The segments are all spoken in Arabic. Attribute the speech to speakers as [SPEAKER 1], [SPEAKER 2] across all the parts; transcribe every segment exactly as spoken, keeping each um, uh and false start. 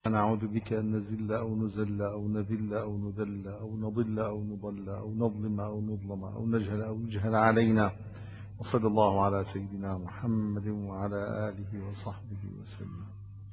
[SPEAKER 1] نعوذ بك أن نزل أو نزل أو نذل أو نذل أو نضل أو نضل أو نظلم أو نظلم أو نجهل أو يجهل علينا. وصلى الله على سيدنا محمد وعلى آله وصحبه وسلم.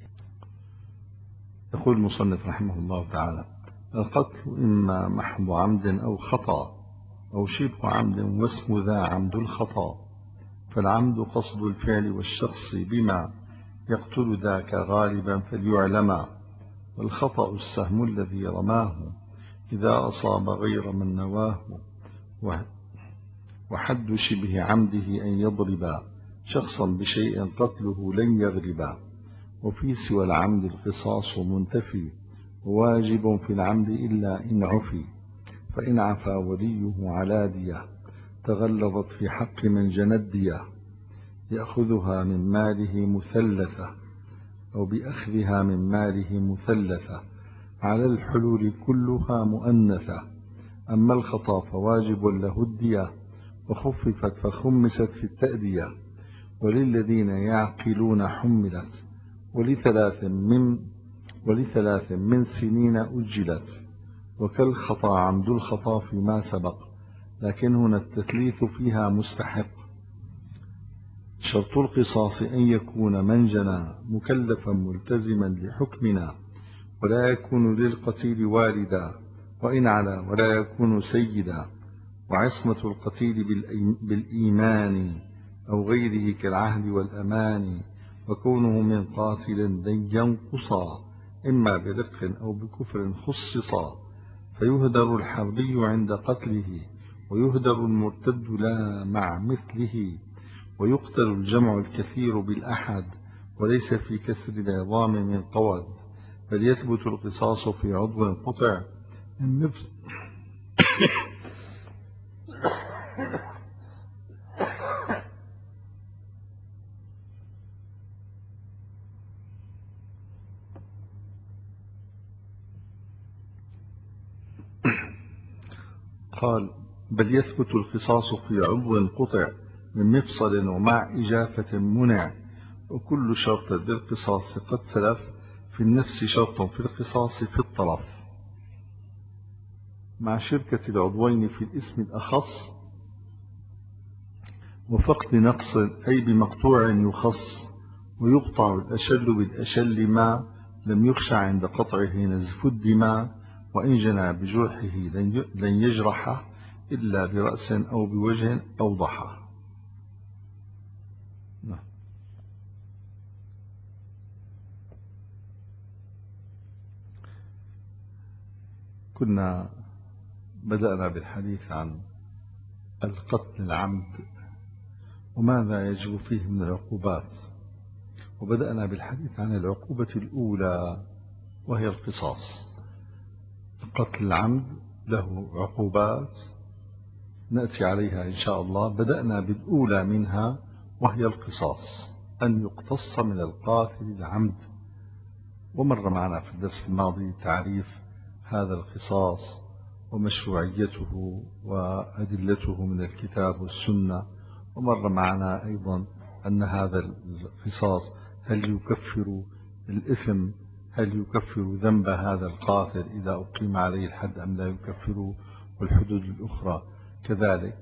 [SPEAKER 1] يقول المصنف رحمه الله تعالى: القتل إما محض عمد أو خطأ أو شبه عمد، واسم ذا عمد الخطأ. فالعمد قصد الفعل والشخص بما يقتل ذاك غالبا فليعلما، والخطأ السهم الذي رماه إذا أصاب غير من نواه. وحد شبه عمده أن يضربا شخصا بشيء قتله لن يغلبا. وفي سوى العمد القصاص منتفي، وواجب في العمد إلا إن عفي. فإن عفا وليه على دية تغلظت في حق من جندية، يأخذها من ماله مثلثة أو بأخذها من ماله مثلثة، على الحلول كلها مؤنثة. أما الخطأ فواجب له الدية، وخففت فخمست في التأدية. وللذين يعقلون حملت، ولثلاث من, ولثلاث من سنين أجلت. وكالخطأ عمد الخطأ فيما سبق، لكن هنا التثليث فيها مستحق. شرط القصاص أن يكون من جنى مكلفا ملتزما لحكمنا، ولا يكون للقتيل والدا وإن علا، ولا يكون سيدا. وعصمة القتيل بالإيمان أو غيره كالعهد والأمان. وكونه من قاتل لن ينقصا، إما برق أو بكفر خصصا. فيهدر الحربي عند قتله، ويهدر المرتد لا مع مثله. ويقتل الجمع الكثير بالأحد، وليس في كسر العظام من قود. بل يثبت القصاص في عضو قطع من نفس قال: بل يثبت القصاص في عضو قطع من مفصل ومع إجافة منع. وكل شرط للقصاص قد سلف، في النفس شرط في القصاص في الطرف، مع شركة العضوين في الاسم الأخص، وفقد نقص أي بمقطوع يخص. ويقطع الأشل بالأشل ما لم يخشى عند قطعه نزف الدماء. وإن جنى بجرحه لن يجرح إلا برأس أو بوجه أوضح. كنا بدأنا بالحديث عن القتل العمد وماذا يجب فيه من العقوبات، وبدأنا بالحديث عن العقوبة الأولى وهي القصاص. القتل العمد له عقوبات نأتي عليها إن شاء الله. بدأنا بالأولى منها وهي القصاص، أن يقتص من القاتل العمد. ومر معنا في الدرس الماضي تعريف هذا القصاص ومشروعيته وأدلته من الكتاب والسنة. ومر معنا أيضا أن هذا القصاص هل يكفر الإثم، هل يكفر ذنب هذا القاتل إذا أقيم عليه الحد أم لا يكفره، والحدود الأخرى كذلك.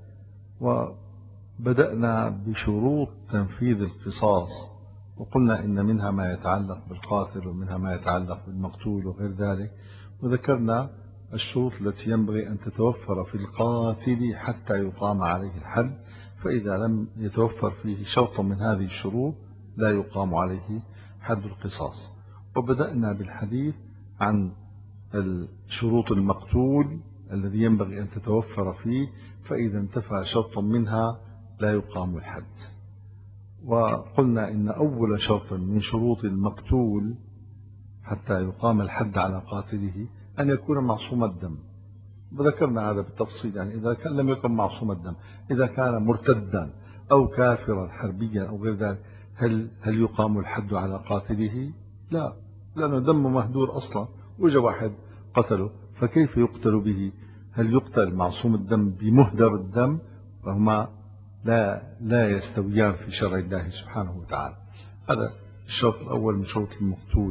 [SPEAKER 1] وبدأنا بشروط تنفيذ القصاص، وقلنا إن منها ما يتعلق بالقاتل ومنها ما يتعلق بالمقتول وغير ذلك. وذكرنا الشروط التي ينبغي أن تتوفر في القاتل حتى يقام عليه الحد، فإذا لم يتوفر فيه شرط من هذه الشروط لا يقام عليه حد القصاص. وبدأنا بالحديث عن الشروط المقتول الذي ينبغي أن تتوفر فيه، فإذا انتفى شرط منها لا يقام الحد. وقلنا إن أول شرط من شروط المقتول حتى يقام الحد على قاتله أن يكون معصوم الدم. وذكرنا هذا بالتفصيل، يعني إذا كان لم يكن معصوم الدم، إذا كان مرتدا أو كافرا حربيا أو غير ذلك، هل, هل يقام الحد على قاتله؟ لا، لأنه دم مهدور أصلا، وجه واحد قتله فكيف يقتل به؟ هل يقتل معصوم الدم بمهدر الدم؟ فهما لا, لا يستويان في شرع الله سبحانه وتعالى. هذا الشرط الأول من شروط المقتول.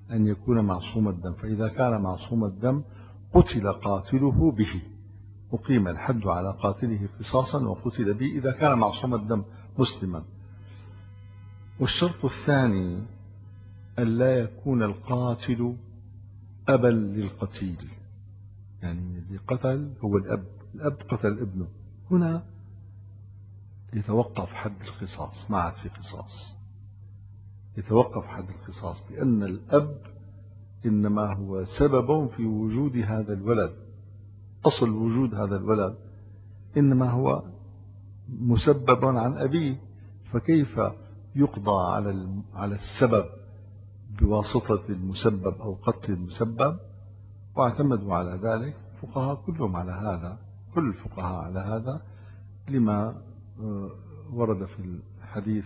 [SPEAKER 1] أن يكون معصوم الدم، فإذا كان معصوم الدم قتل قاتله به، أقيم الحد على قاتله قصاصا وقتل به إذا كان معصوم الدم مسلما. والشرط الثاني أن لا يكون القاتل أبا للقتيل، يعني الذي قتل هو الأب، الأب قتل ابنه، هنا يتوقف حد القصاص، ما عاد في قصاص، يتوقف حد القصاص، لأن الأب إنما هو سبب في وجود هذا الولد، أصل وجود هذا الولد إنما هو مسبب عن أبيه، فكيف يقضى على على السبب بواسطة المسبب أو قتل المسبب؟ واعتمدوا على ذلك الفقهاء كلهم على هذا، كل الفقهاء على هذا، لما ورد في الحديث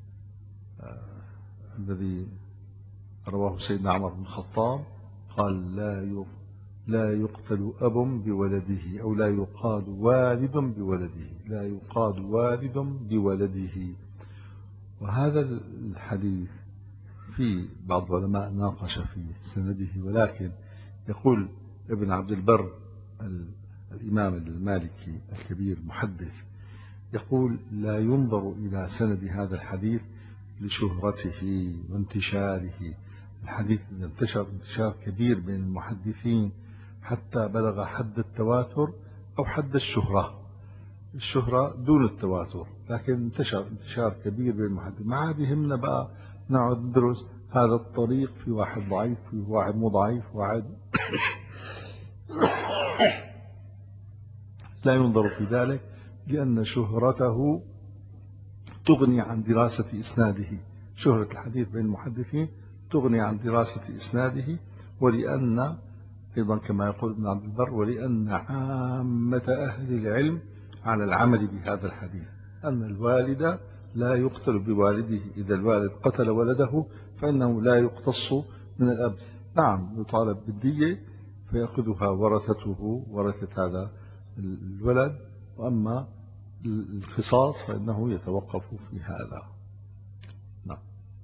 [SPEAKER 1] الذي رواه سيدنا عمر بن الخطاب قال لا لا يقتل أب بولده، أو لا يقاد والد بولده، لا يقاد والد بولده. وهذا الحديث في بعض العلماء ناقش في سنده، ولكن يقول ابن عبد البر الإمام المالكي الكبير المحدث، يقول لا ينظر إلى سند هذا الحديث لشهرته وانتشاره، الحديث انتشر انتشار كبير بين المحدثين حتى بلغ حد التواتر أو حد الشهرة، الشهرة دون التواتر، لكن انتشر انتشار كبير بين المحدثين. ما عاد يهمنا بقى نقعد ندرس هذا الطريق في واحد ضعيف في واحد مو ضعيف واحد لا ينظر في ذلك، لأن شهرته تغني عن دراسة إسناده، شهرة الحديث بين المحدثين تغني عن دراسة إسناده، ولأن أيضا كما يقول ابن عبد البر ولأن عامة أهل العلم على العمل بهذا الحديث، أن الوالد لا يقتل بوالده، إذا الوالد قتل ولده فإنه لا يقتص من الأب، نعم يطالب بالدية فيأخذها ورثته ورثة هذا الولد، وأما القصاص فإنه يتوقف في هذا. نعم.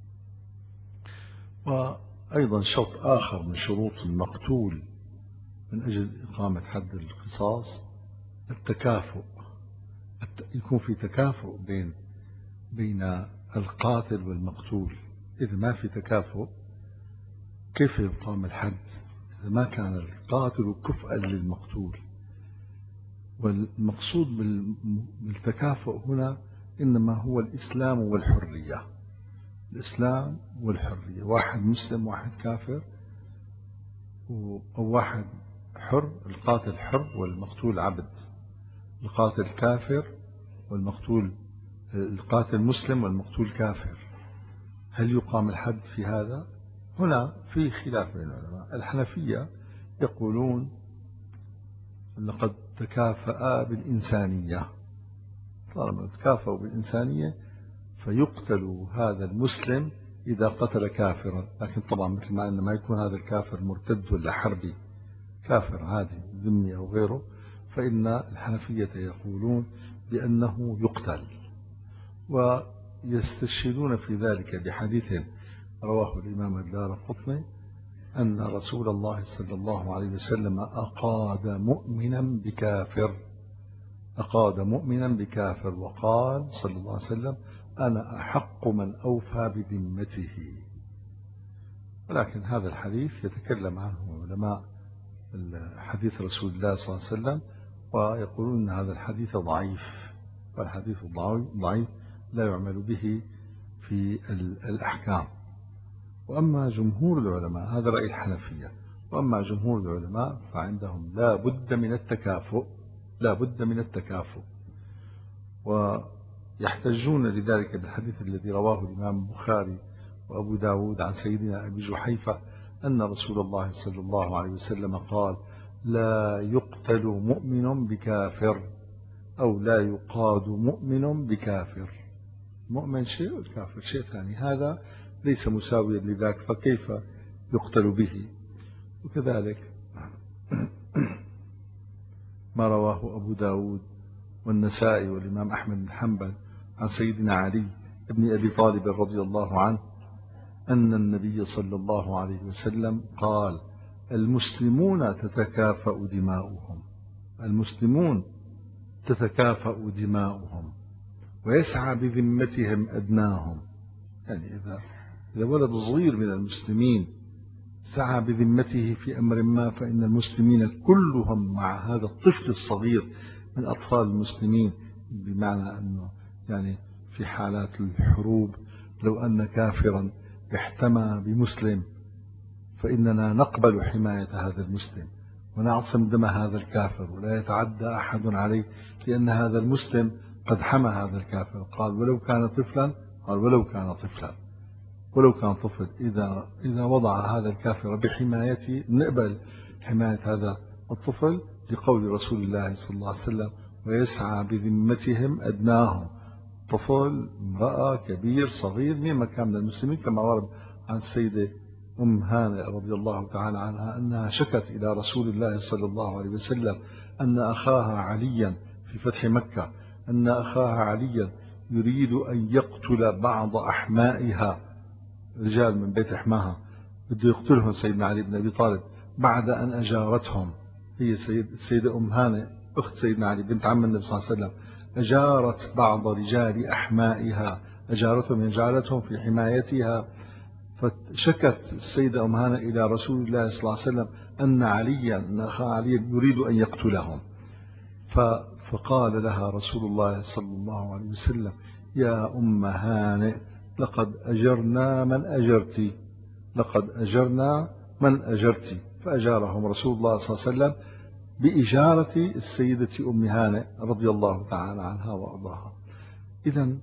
[SPEAKER 1] وأيضا شرط آخر من شروط المقتول من أجل إقامة حد القصاص التكافؤ، يكون في تكافؤ بين بين القاتل والمقتول. إذا ما في تكافؤ كيف يقام الحد؟ إذا ما كان القاتل كفءا للمقتول. والمقصود بالتكافؤ هنا إنما هو الإسلام والحرية، الإسلام والحرية، واحد مسلم واحد كافر، أو واحد حر، القاتل حر والمقتول عبد، القاتل كافر والمقتول القاتل مسلم والمقتول كافر، هل يقام الحد في هذا؟ هنا في خلاف بين العلماء. الحنفية يقولون لقد تكافأ بالإنسانية، طالما تكافأوا بالإنسانية فيقتل هذا المسلم إذا قتل كافرا، لكن طبعا مثل ما أن ما يكون هذا الكافر مرتد ولا حربي، كافر عادي ذمي أو غيره، فإن الحنفية يقولون بأنه يقتل، ويستشهدون في ذلك بحديث رواه الإمام الدارقطني أن رسول الله صلى الله عليه وسلم أقاد مؤمنا بكافر، أقاد مؤمنا بكافر، وقال صلى الله عليه وسلم أنا أحق من أوفى بذمته. ولكن هذا الحديث يتكلم عنه علماء حديث رسول الله صلى الله عليه وسلم ويقولون أن هذا الحديث ضعيف، والحديث ضعيف لا يعمل به في الأحكام. وأما جمهور العلماء، هذا رأي الحنفية، وأما جمهور العلماء فعندهم لا بد من التكافؤ، لا بد من التكافؤ، ويحتجون لذلك بالحديث الذي رواه الإمام البخاري وأبو داود عن سيدنا أبي جحيفة أن رسول الله صلى الله عليه وسلم قال لا يقتل مؤمن بكافر، أو لا يقاد مؤمن بكافر، مؤمن شيء والكافر شيء ثاني، هذا ليس مساويا لذاك فكيف يقتل به. وكذلك ما رواه أبو داود والنسائي والإمام أحمد بن حنبل عن سيدنا علي بن أبي طالب رضي الله عنه أن النبي صلى الله عليه وسلم قال: المسلمون تتكافأ دماؤهم، المسلمون تتكافأ دماؤهم ويسعى بذمتهم أدناهم. يعني إذا إذا ولد صغير من المسلمين سعى بذمته في أمر ما، فإن المسلمين كلهم مع هذا الطفل الصغير من أطفال المسلمين. بمعنى أنه يعني في حالات الحروب لو أن كافرا احتمى بمسلم فإننا نقبل حماية هذا المسلم ونعصم دم هذا الكافر ولا يتعدى أحد عليه، لأن هذا المسلم قد حمى هذا الكافر. قال: ولو كان طفلا، قال: ولو كان طفلا، ولو كان طفل، إذا إذا وضع هذا الكافر بحمايته نقبل حماية هذا الطفل، لقول رسول الله صلى الله عليه وسلم: ويسعى بذمتهم أدناهم. طفل، امرأة، كبير، صغير، مما كان من المسلمين، كما ورد عن السيدة أم هانئ رضي الله تعالى عنها أنها شكت إلى رسول الله صلى الله عليه وسلم أن أخاها عليا في فتح مكة، أن أخاها عليا يريد أن يقتل بعض أحمائها، رجال من بيت حماها بده يقتلهم سيدنا علي بن أبي طالب بعد أن أجارتهم. هي السيدة أم هانئ أخت سيدنا علي بنت عم النبي صلى الله عليه وسلم، أجارت بعض رجال أحمائها، أجارتهم يجعلتهم في حمايتها. فشكت السيدة أم هانئ إلى رسول الله صلى الله عليه وسلم أن عليا أن أخا علي يريد أن يقتلهم. فقال لها رسول الله صلى الله عليه وسلم: يا أم هانئ، لقد أجرنا من أجرتي، لقد أجرنا من أجرتي. فأجارهم رسول الله صلى الله عليه وسلم بإجارة السيدة أم هانئ رضي الله تعالى عنها وأرضاها. إذن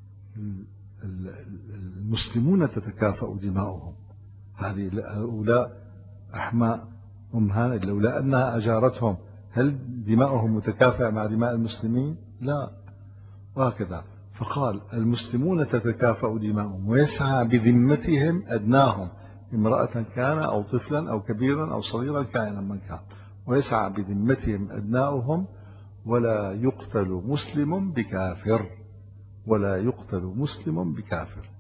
[SPEAKER 1] المسلمون تتكافأ دماؤهم. هذه هؤلاء أحماء أم هانئ لولا أنها أجارتهم هل دماؤهم متكافئة مع دماء المسلمين؟ لا. وهكذا فقال: المسلمون تتكافأ دماؤهم ويسعى بذمتهم أدناهم، امرأة كان أو طفلا أو كبيرا أو صغيرا كائنا من كان، ويسعى بذمتهم أدناؤهم، ولا يقتل مسلم بكافر، ولا يقتل مسلم بكافر.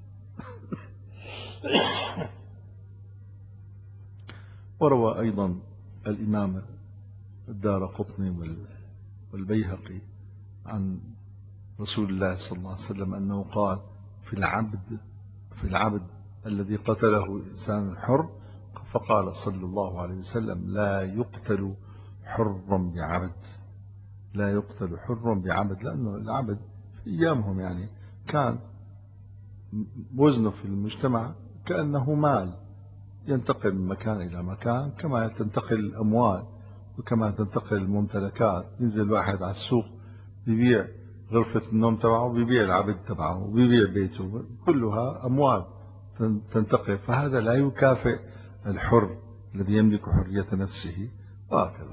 [SPEAKER 1] وروى أيضا الإمام الدارقطني والبيهقي عن رسول الله صلى الله عليه وسلم أنه قال: في العبد في العبد الذي قتله إنسان حر، فقال صلى الله عليه وسلم: لا يقتل حر بعبد، لا يقتل حر بعبد، لأنه العبد في أيامهم يعني كان وزنه في المجتمع كأنه مال ينتقل من مكان إلى مكان، كما تنتقل الأموال وكما تنتقل الممتلكات. ينزل واحد على السوق يبيع غرفة النوم تبعه، بيبيع العبد تبعه، وبيبيع بيته، كلها أموال تنتقل. فهذا لا يكافئ الحر الذي يملك حرية نفسه. وهكذا.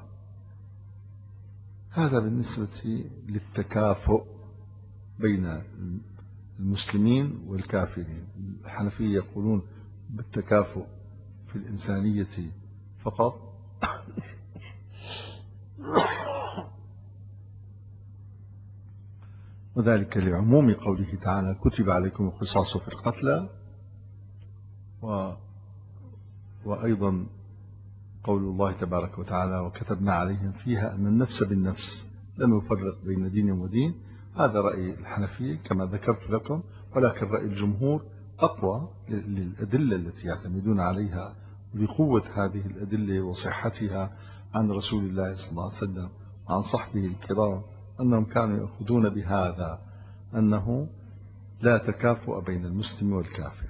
[SPEAKER 1] هذا بالنسبة للتكافؤ بين المسلمين والكافرين. الحنفية يقولون بالتكافؤ في الإنسانية فقط، وذلك لعموم قوله تعالى: كتب عليكم القصاص في القتلى، و... وأيضا قول الله تبارك وتعالى: وكتبنا عليهم فيها أن النفس بالنفس لم يفرق بين دين ودين. هذا رأي الحنفية كما ذكرت لكم، ولكن رأي الجمهور أقوى للأدلة التي يعتمدون عليها، بقوة هذه الأدلة وصحتها عن رسول الله صلى الله عليه وسلم وعن صحبه الكرام، أنهم كانوا يأخذون بهذا أنه لا تكافؤ بين المسلم والكافر.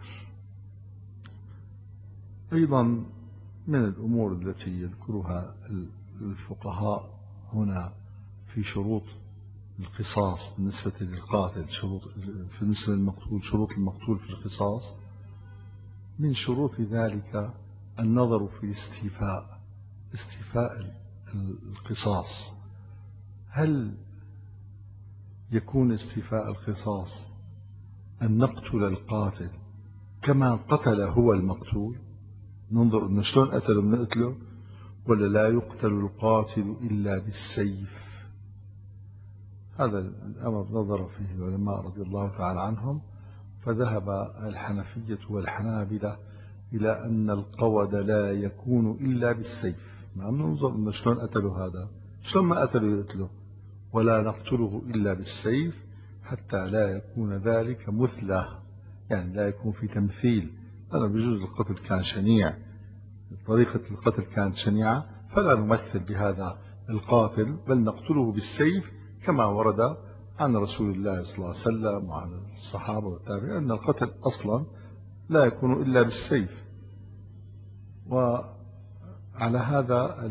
[SPEAKER 1] أيضا من الأمور التي يذكرها الفقهاء هنا في شروط القصاص بالنسبة للقاتل، شروط بالنسبة للمقتول، شروط المقتول في القصاص، من شروط ذلك النظر في استيفاء استيفاء القصاص. هل يكون استيفاء القصاص أن نقتل القاتل كما قتل هو المقتول، ننظر أنه شلون قتله بنقتله، ولا لا يقتل القاتل إلا بالسيف؟ هذا الأمر نظر فيه العلماء رضي الله تعالى عنهم، فذهب الحنفية والحنابلة إلى أن القود لا يكون إلا بالسيف. نعم، ننظر إن شلون قتلوا هذا، شلون ما قتلوا يقتلوا، ولا نقتله إلا بالسيف حتى لا يكون ذلك مثله، يعني لا يكون في تمثيل. أنا بجوز القتل كان شنيع، طريقة القتل كانت شنيعة، فلا نمثل بهذا القاتل، بل نقتله بالسيف كما ورد عن رسول الله صلى الله عليه وسلم وعن الصحابة والتابعين أن القتل أصلا لا يكون إلا بالسيف. وعلى هذا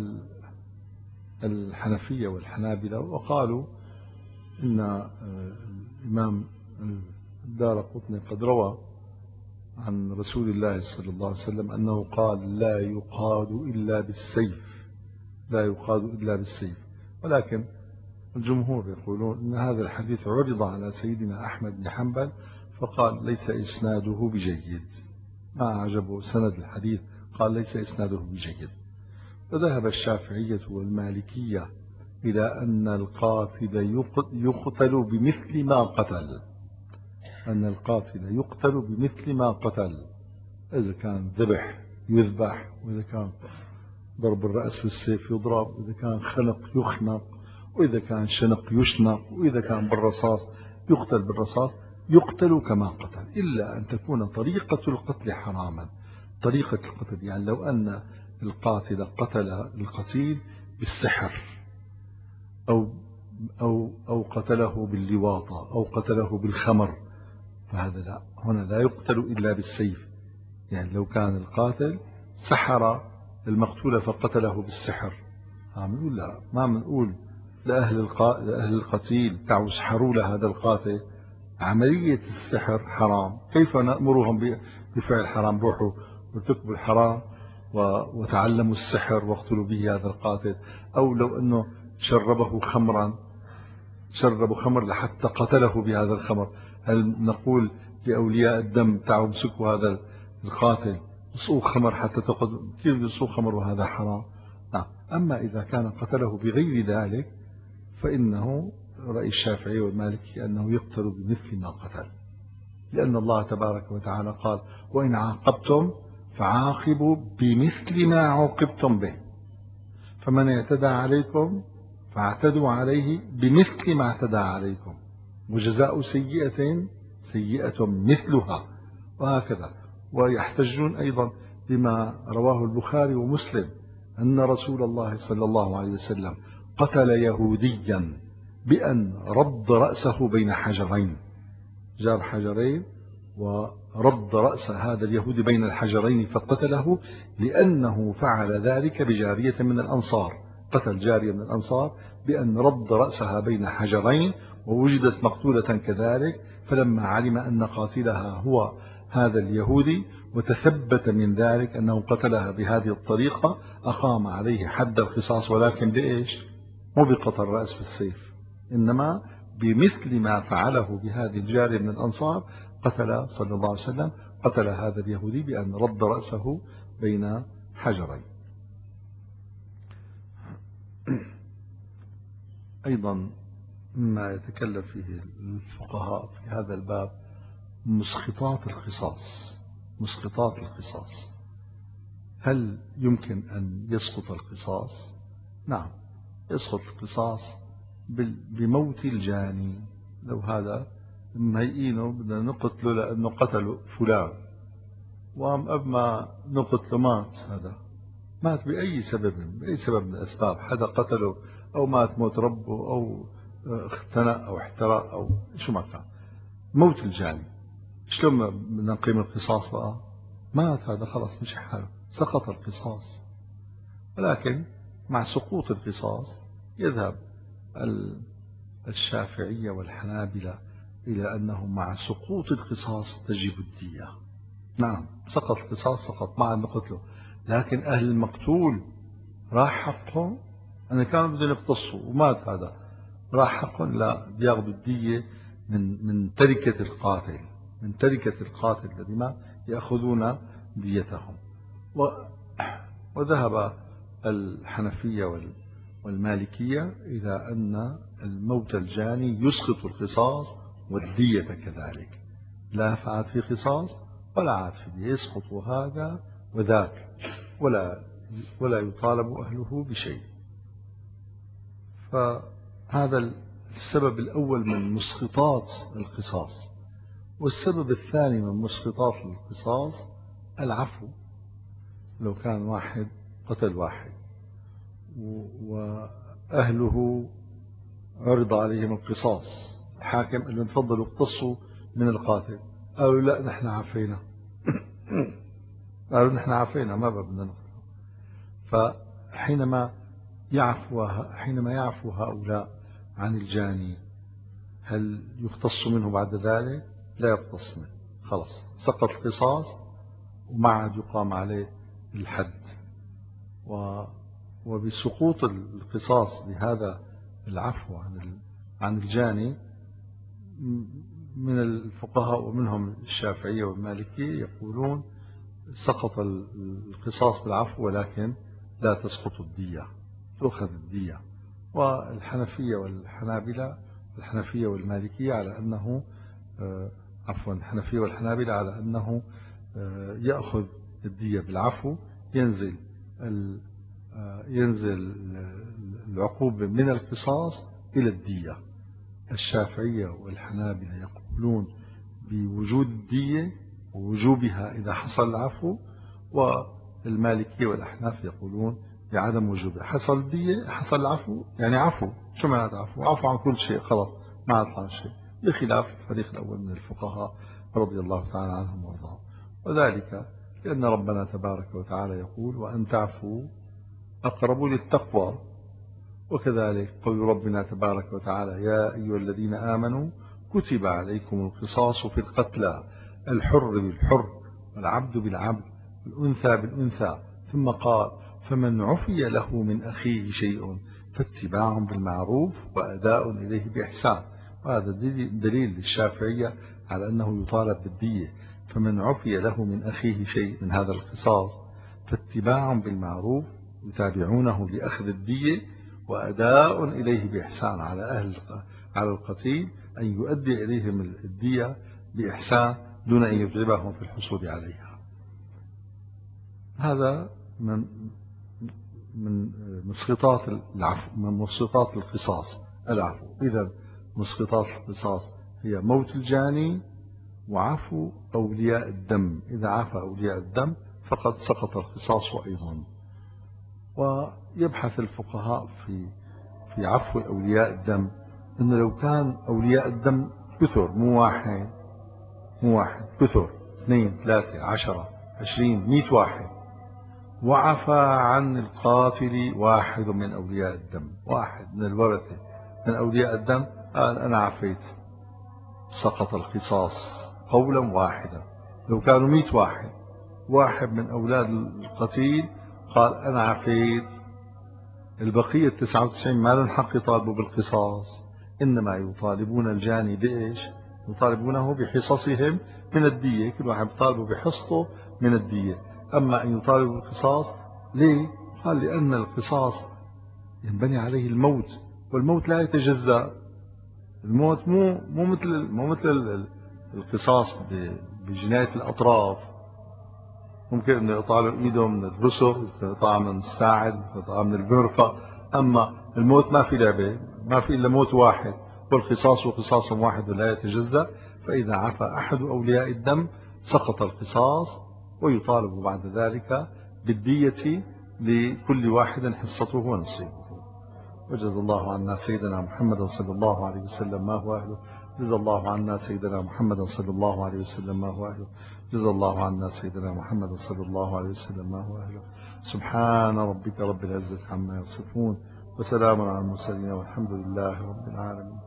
[SPEAKER 1] الحنفية والحنابلة، وقالوا إن الإمام الدارقطني قد روى عن رسول الله صلى الله عليه وسلم أنه قال لا يقاد إلا بالسيف، لا يقاد إلا بالسيف. ولكن الجمهور يقولون أن هذا الحديث عرض على سيدنا أحمد بن حنبل فقال ليس إسناده بجيد، ما عجبه سند الحديث، قال ليس إسناده بجيد. فذهب الشافعية والمالكية إلى أن القاتل يقتل بمثل ما قتل، أن القاتل يقتل بمثل ما قتل، إذا كان ذبح يذبح، وإذا كان ضرب الرأس بالسيف يضرب، وإذا كان خنق يخنق، وإذا كان شنق يشنق، وإذا كان بالرصاص يقتل بالرصاص، يقتل كما قتل، إلا أن تكون طريقة القتل حراما. طريقة القتل يعني لو أن القاتل قتل القتيل بالسحر أو, أو, أو قتله باللواطة أو قتله بالخمر، فهذا لا، هنا لا يقتل إلا بالسيف. يعني لو كان القاتل سحر المقتول فقتله بالسحر، عم لا، ما بنقول لأهل, القا... لأهل القتيل تعوا سحروا لهذا القاتل. عملية السحر حرام، كيف نأمرهم بفعل حرام؟ روحوا وارتكبوا الحرام وتعلموا السحر واقتلوا به هذا القاتل. أو لو أنه شربه خمرا، شربوا خمر لحتى قتله بهذا الخمر، هل نقول لأولياء الدم تعوا امسكوا هذا القاتل اسقوا خمر حتى تقتلوا؟ كيف يسقوا خمر وهذا حرام؟ نعم. أما إذا كان قتله بغير ذلك فإنه رأي الشافعي والمالكي أنه يقتل بمثل ما قتل، لأن الله تبارك وتعالى قال وإن عاقبتم فعاقبوا بمثل ما عوقبتم به، فمن اعتدى عليكم فاعتدوا عليه بمثل ما اعتدى عليكم، وجزاء سيئة سيئة مثلها، وهكذا. ويحتجون أيضا بما رواه البخاري ومسلم أن رسول الله صلى الله عليه وسلم قتل يهوديا بأن رد رأسه بين حجرين، جاب حجرين ورد رأس هذا اليهودي بين الحجرين فقتله، لأنه فعل ذلك بجارية من الأنصار، قتل جارية من الأنصار بأن رد رأسها بين حجرين ووجدت مقتولة كذلك، فلما علم أن قاتلها هو هذا اليهودي وتثبت من ذلك أنه قتلها بهذه الطريقة أقام عليه حد القصاص، ولكن بإيش؟ مو بقطع الرأس بالسيف، إنما بمثل ما فعله بهذه الجارية من الأنصار، قتل صلى الله عليه وسلم قتل هذا اليهودي بأن رد رأسه بين حجرين. أيضا مما يتكلم فيه الفقهاء في هذا الباب مسقطات القصاص. مسقطات القصاص، هل يمكن أن يسقط القصاص؟ نعم، يسقط القصاص بموت الجاني. لو هذا مهيئينه بدنا نقتله لأنه قتل فلان، وقبل ما نقتله مات، هذا مات بأي سبب، بأي سبب من الأسباب، حدا قتله أو مات موت ربه أو اختنق أو احترق أو شو ما كان، موت الجاني، شلون بدنا نقيم القصاص بقى؟ مات هذا خلاص مش حاله، سقط القصاص. ولكن مع سقوط القصاص يذهب الشافعية والحنابلة إلى أنه مع سقوط القصاص تجب الدية. نعم، سقط القصاص سقط، ما عاد نقتله، لكن أهل المقتول راح حقهم، أنا كانوا بدهم يقتصوا ومات هذا، راح حقهم لا، بياخذوا الدية من من تركة القاتل، من تركة القاتل الذي ما يأخذون ديتهم. وذهب الحنفية والمالكية إلى أن الموت الجاني يسقط القصاص والدية كذلك، لا فعاد في قصاص ولا عاد في دية، يسقط هذا وذاك، ولا ولا يطالب أهله بشيء. فهذا السبب الأول من مسقطات القصاص. والسبب الثاني من مسقطات القصاص العفو. لو كان واحد قتل واحد وأهله عرض عليهم القصاص، الحاكم قال لهم تفضلوا اقتصوا من القاتل، قالوا لا نحن عفينا قالوا نحن عفينا ما بدنا نقتل. فحينما يعفو حينما يعفو هؤلاء عن الجاني، هل يقتص منه بعد ذلك؟ لا يقتص منه، خلاص سقط القصاص وما عاد يقام عليه الحد. وبسقوط القصاص بهذا العفو عن عن الجاني، من الفقهاء ومنهم الشافعية والمالكية يقولون سقط القصاص بالعفو ولكن لا تسقط الدية، تؤخذ الدية. والحنفية والحنابلة الحنفية والمالكية على أنه عفوا الحنفية والحنابلة على أنه يأخذ الدية بالعفو، ينزل ينزل العقوبة من القصاص إلى الدية. الشافعية والحنابلة يقولون بوجود الدية ووجوبها إذا حصل العفو، والمالكية والأحناف يقولون بعدم وجوبها. حصل الدية حصل العفو، يعني عفو. شو معنى عفو؟ عفو عن كل شيء، خلاص ما عاد عن شيء، بخلاف الفريق الأول من الفقهاء رضي الله تعالى عنهم وارضاهم. وذلك لأن ربنا تبارك وتعالى يقول وأن تعفوا أقرب للتقوى. وكذلك قول ربنا تبارك وتعالى يا أيها الذين آمنوا كتب عليكم القصاص في القتلى، الحر بالحر والعبد بالعبد والأنثى بالأنثى، ثم قال فمن عفي له من أخيه شيء فاتباع بالمعروف وأداء إليه بإحسان. وهذا دليل للشافعية على أنه يطالب بالدية. فمن عفي له من أخيه شيء من هذا القصاص فاتباع بالمعروف، يتابعونه لأخذ الدية، وأداء إليه بإحسان على أهل على القتيل أن يؤدي إليهم الدية بإحسان دون أن يتعبهم في الحصول عليها. هذا من من مسقطات العفو، من مسقطات القصاص العفو. إذا مسقطات القصاص هي موت الجاني وعفو أولياء الدم. إذا عفى أولياء الدم فقد سقط القصاص أيضا. ويبحث الفقهاء في في عفو أولياء الدم إنه لو كان أولياء الدم كثر، مو واحد مو واحد كثر، اثنين ثلاثة عشرة عشرين مئة واحد، وعفى عن القاتل واحد من أولياء الدم، واحد من الورثة من أولياء الدم قال أنا عفيت، سقط القصاص قولا واحدا. لو كانوا مئة واحد، واحد من أولاد القتيل قال أنا عفيت، البقية تسعة وتسعين ما لهم حق يطالبوا بالقصاص، إنما يطالبون الجاني بإيش؟ يطالبونه بحصصهم من الدية، كل واحد يطالبوا بحصته من الدية. أما أن يطالبوا بالقصاص ليه؟ قال لأن القصاص ينبني عليه الموت، والموت لا يتجزأ. الموت مو مو مثل مو مثل القصاص بجناية الأطراف، ممكن أن يقطع له إيده من الرسغ، يقطع من الساعد، يقطع من المرفق. أما الموت ما في لعبة، ما في إلا موت واحد، والقصاص قصاص واحد ولا يتجزأ. فإذا عفى أحد أولياء الدم سقط القصاص، ويطالب بعد ذلك بالدية لكل واحد حصته ونصيبه. وجزا الله عنا سيدنا محمد صلى الله عليه وسلم ما هو أهله. جزا الله عنا سيدنا محمد صلى الله عليه وسلم ما هو أهله. جزا الله عنا سيدنا محمد صلى الله عليه وسلم ما هو أهله. سبحان ربك رب العزة عما يصفون، وسلام على المرسلين، والحمد لله رب العالمين.